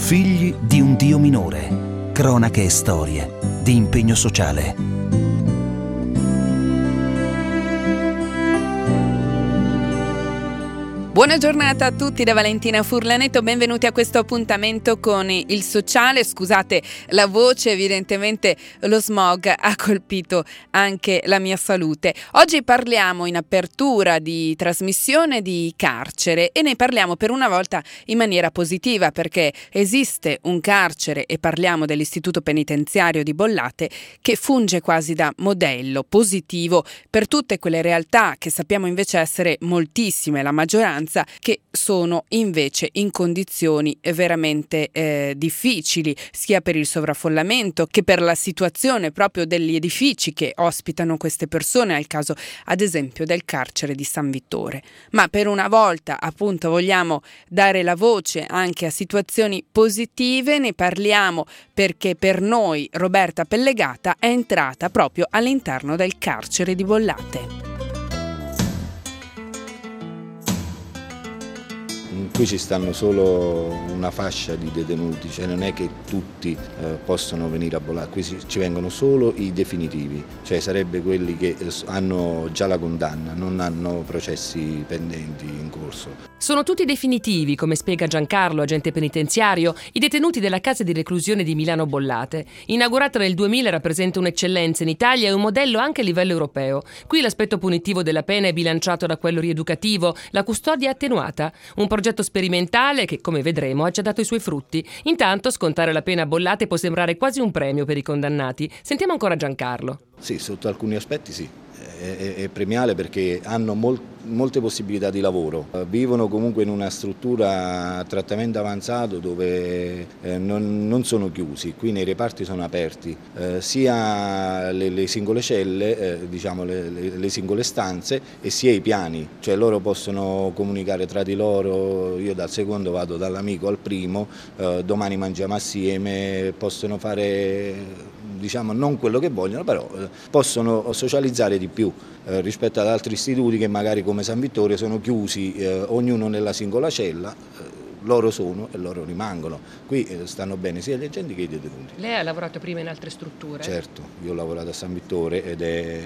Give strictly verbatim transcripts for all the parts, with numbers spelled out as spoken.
Figli di un Dio minore. Cronache e storie di impegno sociale. Buona giornata a tutti da Valentina Furlanetto, benvenuti a questo appuntamento con il sociale. Scusate la voce, evidentemente lo smog ha colpito anche la mia salute. Oggi parliamo in apertura di trasmissione di carcere e ne parliamo per una volta in maniera positiva, perché esiste un carcere, e parliamo dell'istituto penitenziario di Bollate, che funge quasi da modello positivo per tutte quelle realtà che sappiamo invece essere moltissime, la maggioranza, che sono invece in condizioni veramente eh, difficili, sia per il sovraffollamento che per la situazione proprio degli edifici che ospitano queste persone, al caso ad esempio del carcere di San Vittore. Ma per una volta appunto vogliamo dare la voce anche a situazioni positive, ne parliamo perché per noi Roberta Pellegata è entrata proprio all'interno del carcere di Bollate. Qui ci stanno solo una fascia di detenuti, cioè non è che tutti eh, possono venire a Bollate, qui ci vengono solo i definitivi, cioè sarebbe quelli che hanno già la condanna, non hanno processi pendenti in corso. Sono tutti definitivi, come spiega Giancarlo, agente penitenziario, i detenuti della casa di reclusione di Milano Bollate. Inaugurata nel duemila, rappresenta un'eccellenza in Italia e un modello anche a livello europeo. Qui l'aspetto punitivo della pena è bilanciato da quello rieducativo, la custodia è attenuata. Un progetto sperimentale che, come vedremo, ha già dato i suoi frutti. Intanto, scontare la pena a Bollate può sembrare quasi un premio per i condannati. Sentiamo ancora Giancarlo. Sì, sotto alcuni aspetti sì. È, è premiale perché hanno mol, molte possibilità di lavoro, vivono comunque in una struttura a trattamento avanzato dove eh, non, non sono chiusi, qui nei reparti sono aperti, eh, sia le, le singole celle, eh, diciamo le, le, le singole stanze e sia i piani, cioè loro possono comunicare tra di loro, io dal secondo vado dall'amico al primo, eh, domani mangiamo assieme, possono fare diciamo non quello che vogliono, però eh, possono socializzare di più eh, rispetto ad altri istituti che magari come San Vittorio sono chiusi, eh, ognuno nella singola cella, eh, loro sono e loro rimangono. Qui eh, stanno bene sia gli agenti che i detenuti. Lei ha lavorato prima in altre strutture? Certo, io ho lavorato a San Vittore ed è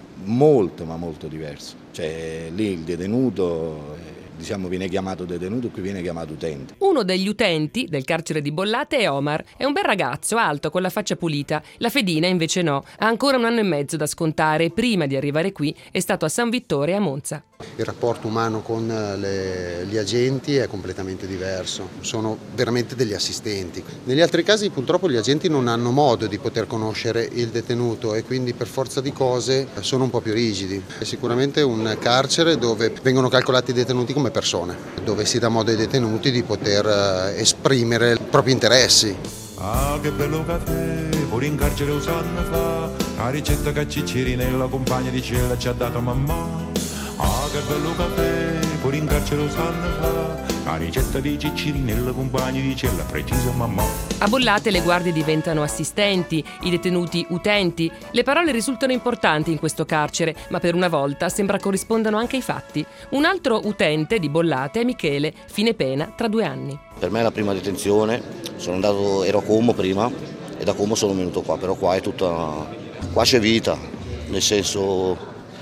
molto ma molto diverso, cioè lì il detenuto eh, diciamo viene chiamato detenuto, qui viene chiamato utente. Uno degli utenti del carcere di Bollate è Omar. È un bel ragazzo, alto, con la faccia pulita. La fedina invece no. Ha ancora un anno e mezzo da scontare e prima di arrivare qui è stato a San Vittore e a Monza. Il rapporto umano con le, gli agenti è completamente diverso, sono veramente degli assistenti. Negli altri casi purtroppo gli agenti non hanno modo di poter conoscere il detenuto e quindi per forza di cose sono un po' più rigidi. È sicuramente un carcere dove vengono calcolati i detenuti come persone, dove si dà modo ai detenuti di poter esprimere i propri interessi. Ah, che bello caffè, pure in carcere un anno fa, la ricetta che Cicciri nella compagna di cella ci ha dato mamma. Ah, che bello caffè, pure in carcere un anno fa, la ricetta di Cicciri nella compagna di cella, precisa mamma. A Bollate le guardie diventano assistenti, i detenuti utenti. Le parole risultano importanti in questo carcere, ma per una volta sembra corrispondano anche ai fatti. Un altro utente di Bollate è Michele, fine pena tra due anni. Per me è la prima detenzione, sono andato, ero a Como prima e da Como sono venuto qua, però qua è tutta, qua c'è vita, nel senso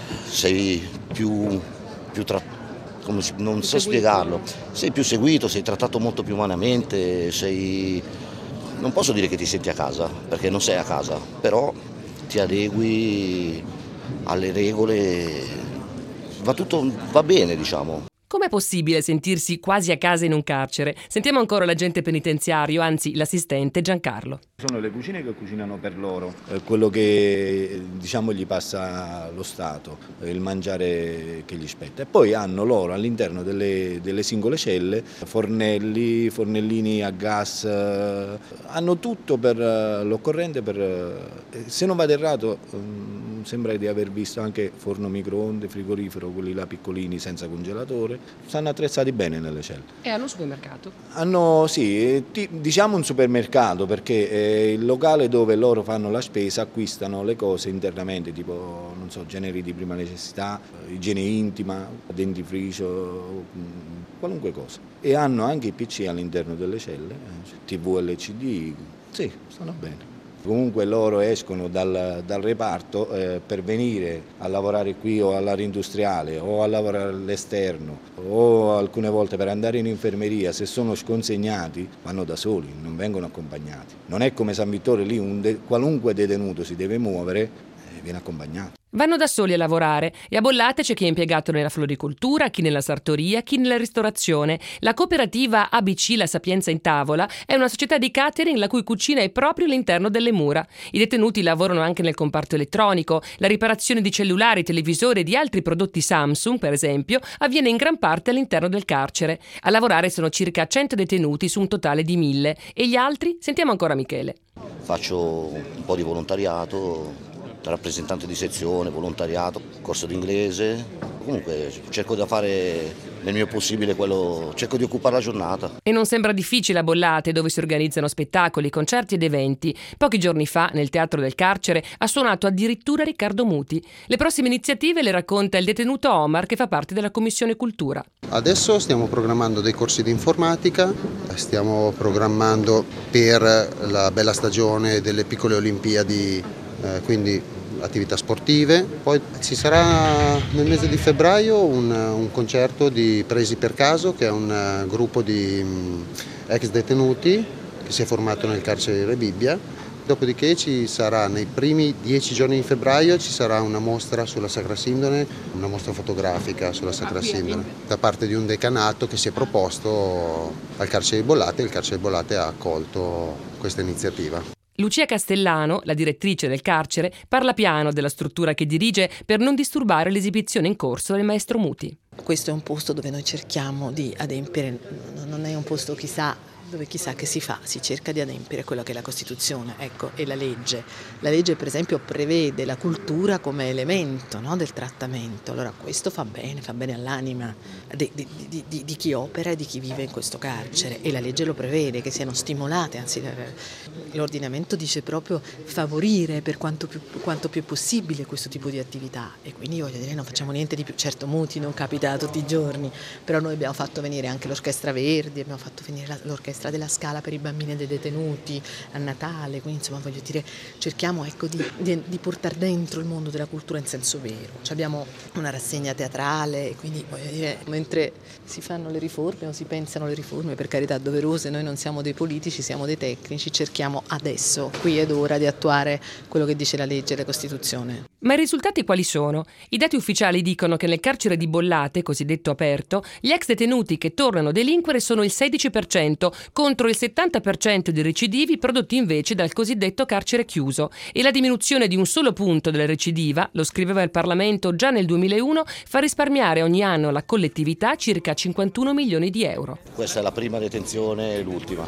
sei più, più tra, come si, non so spiegarlo, sei più seguito, sei trattato molto più umanamente, sei, non posso dire che ti senti a casa, perché non sei a casa, però ti adegui alle regole, va tutto, va bene diciamo. Com'è possibile sentirsi quasi a casa in un carcere? Sentiamo ancora l'agente penitenziario, anzi l'assistente Giancarlo. Sono le cucine che cucinano per loro, eh, quello che diciamo gli passa lo Stato, eh, il mangiare che gli spetta. E poi hanno loro all'interno delle, delle singole celle fornelli, fornellini a gas, eh, hanno tutto per eh, l'occorrente. Per, eh, se non vado errato, eh, sembra di aver visto anche forno microonde, frigorifero, quelli là piccolini senza congelatore. Stanno attrezzati bene nelle celle. E hanno un supermercato? Hanno, sì, ti, diciamo un supermercato perché è il locale dove loro fanno la spesa, acquistano le cose internamente, tipo, non so, generi di prima necessità, igiene intima, dentifricio, qualunque cosa. E hanno anche i P C all'interno delle celle, T V L C D, sì, stanno bene. Comunque loro escono dal, dal reparto eh, per venire a lavorare qui o all'area industriale o a lavorare all'esterno o alcune volte per andare in infermeria, se sono sconsegnati vanno da soli, non vengono accompagnati. Non è come San Vittore, lì un de- qualunque detenuto si deve muovere e viene accompagnato. Vanno da soli a lavorare e a Bollate c'è chi è impiegato nella floricoltura, chi nella sartoria, chi nella ristorazione. La cooperativa A B C La Sapienza in Tavola è una società di catering la cui cucina è proprio all'interno delle mura. I detenuti lavorano anche nel comparto elettronico. La riparazione di cellulari, televisori e di altri prodotti Samsung, per esempio, avviene in gran parte all'interno del carcere. A lavorare sono circa cento detenuti su un totale di mille. E gli altri? Sentiamo ancora Michele. Faccio un po' di volontariato, rappresentante di sezione, volontariato, corso d'inglese, comunque cerco di fare nel mio possibile quello, cerco di occupare la giornata. E non sembra difficile a Bollate, dove si organizzano spettacoli, concerti ed eventi. Pochi giorni fa, nel Teatro del Carcere, ha suonato addirittura Riccardo Muti. Le prossime iniziative le racconta il detenuto Omar, che fa parte della Commissione Cultura. Adesso stiamo programmando dei corsi di informatica, stiamo programmando per la bella stagione delle piccole Olimpiadi, eh, quindi attività sportive. Poi ci sarà nel mese di febbraio un, un concerto di Presi per Caso, che è un uh, gruppo di um, ex detenuti che si è formato nel carcere di Rebibbia. Dopodiché ci sarà nei primi dieci giorni di febbraio ci sarà una mostra sulla Sacra Sindone, una mostra fotografica sulla Sacra Sindone da parte di un decanato che si è proposto al carcere di Bollate e il carcere di Bollate ha accolto questa iniziativa. Lucia Castellano, la direttrice del carcere, parla piano della struttura che dirige per non disturbare l'esibizione in corso del maestro Muti. Questo è un posto dove noi cerchiamo di adempiere, non è un posto chissà dove chissà che si fa, si cerca di adempiere quello che è la Costituzione, ecco, e la legge. La legge per esempio prevede la cultura come elemento, no, del trattamento, allora questo fa bene, fa bene all'anima di, di, di, di, di chi opera e di chi vive in questo carcere, e la legge lo prevede, che siano stimolate, anzi l'ordinamento dice proprio favorire per quanto più, quanto più possibile questo tipo di attività, e quindi voglio dire non facciamo niente di più. Certo Muti non capita tutti i giorni, però noi abbiamo fatto venire anche l'Orchestra Verdi, abbiamo fatto venire l'Orchestra della Scala per i bambini e dei detenuti a Natale, quindi insomma voglio dire cerchiamo ecco di, di, di portare dentro il mondo della cultura in senso vero. Cioè, abbiamo una rassegna teatrale, quindi voglio dire mentre si fanno le riforme o si pensano le riforme, per carità doverose, noi non siamo dei politici, siamo dei tecnici, cerchiamo adesso, qui ed ora, di attuare quello che dice la legge e la Costituzione. Ma i risultati quali sono? I dati ufficiali dicono che nel carcere di Bollate, cosiddetto aperto, gli ex detenuti che tornano a delinquere sono il sedici per cento contro il settanta per cento dei recidivi prodotti invece dal cosiddetto carcere chiuso, e la diminuzione di un solo punto della recidiva, lo scriveva il Parlamento già nel duemilauno, fa risparmiare ogni anno alla collettività circa cinquantuno milioni di euro. Questa è la prima detenzione e l'ultima.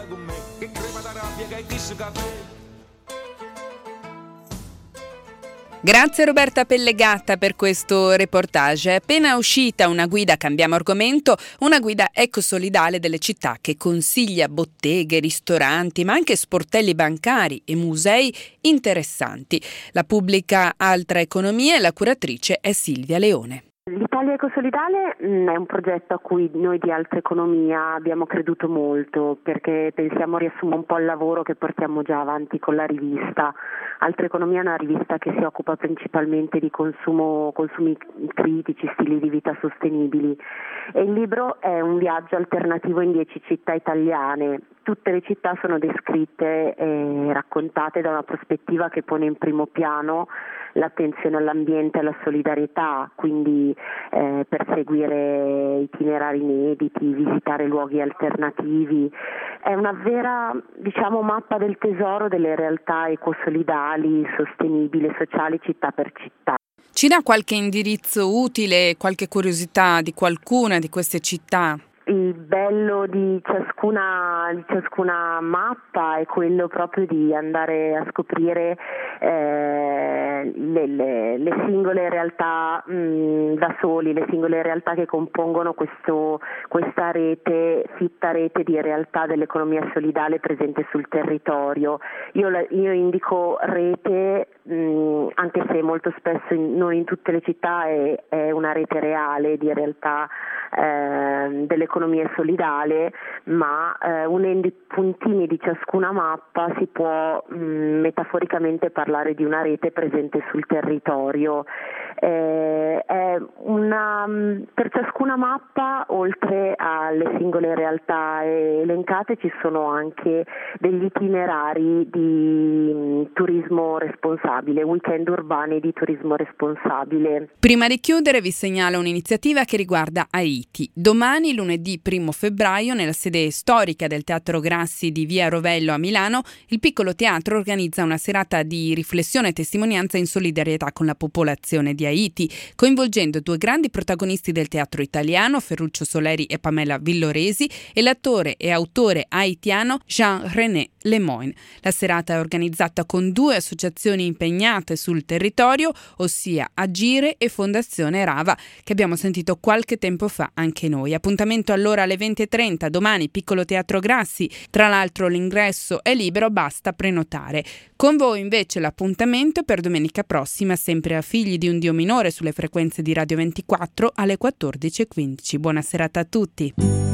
Grazie Roberta Pellegatta per questo reportage. È appena uscita una guida, cambiamo argomento, una guida ecosolidale delle città che consiglia botteghe, ristoranti, ma anche sportelli bancari e musei interessanti. La pubblica Altra Economia e la curatrice è Silvia Leone. L'Italia Ecosolidale mh, è un progetto a cui noi di Altra Economia abbiamo creduto molto, perché pensiamo riassuma un po' il lavoro che portiamo già avanti con la rivista. Altra Economia è una rivista che si occupa principalmente di consumo, consumi critici, stili di vita sostenibili, e il libro è un viaggio alternativo in dieci città italiane. Tutte le città sono descritte e raccontate da una prospettiva che pone in primo piano l'attenzione all'ambiente e alla solidarietà, quindi eh, perseguire itinerari inediti, visitare luoghi alternativi. È una vera, diciamo, mappa del tesoro delle realtà ecosolidali, sostenibili, sociali, città per città. Ci dà qualche indirizzo utile, qualche curiosità di qualcuna di queste città? il bello di ciascuna, di ciascuna mappa è quello proprio di andare a scoprire eh, le, le, le singole realtà mh, da soli, le singole realtà che compongono questo, questa rete, fitta rete di realtà dell'economia solidale presente sul territorio. Io, io indico rete mh, anche se molto spesso in, non in tutte le città è, è una rete reale di realtà eh, dell'economia solidale, ma eh, unendo i puntini di ciascuna mappa si può mh, metaforicamente parlare di una rete presente sul territorio. Eh, è una, per ciascuna mappa, oltre alle singole realtà elencate, ci sono anche degli itinerari di mh, turismo responsabile, weekend urbani di turismo responsabile. Prima di chiudere vi segnalo un'iniziativa che riguarda Haiti. Domani, lunedì primo febbraio, nella sede storica del Teatro Grassi di Via Rovello a Milano, il Piccolo Teatro organizza una serata di riflessione e testimonianza in solidarietà con la popolazione di Haiti, coinvolgendo due grandi protagonisti del teatro italiano, Ferruccio Soleri e Pamela Villoresi, e l'attore e autore haitiano Jean-René Lemoyne. La serata è organizzata con due associazioni impegnate sul territorio, ossia Agire e Fondazione Rava, che abbiamo sentito qualche tempo fa anche noi. Appuntamento allora alle venti e trenta, domani Piccolo Teatro Grassi. Tra l'altro l'ingresso è libero, basta prenotare. Con voi invece l'appuntamento per domenica prossima, sempre a Figli di un Dio minore sulle frequenze di Radio ventiquattro alle quattordici e quindici. Buona serata a tutti.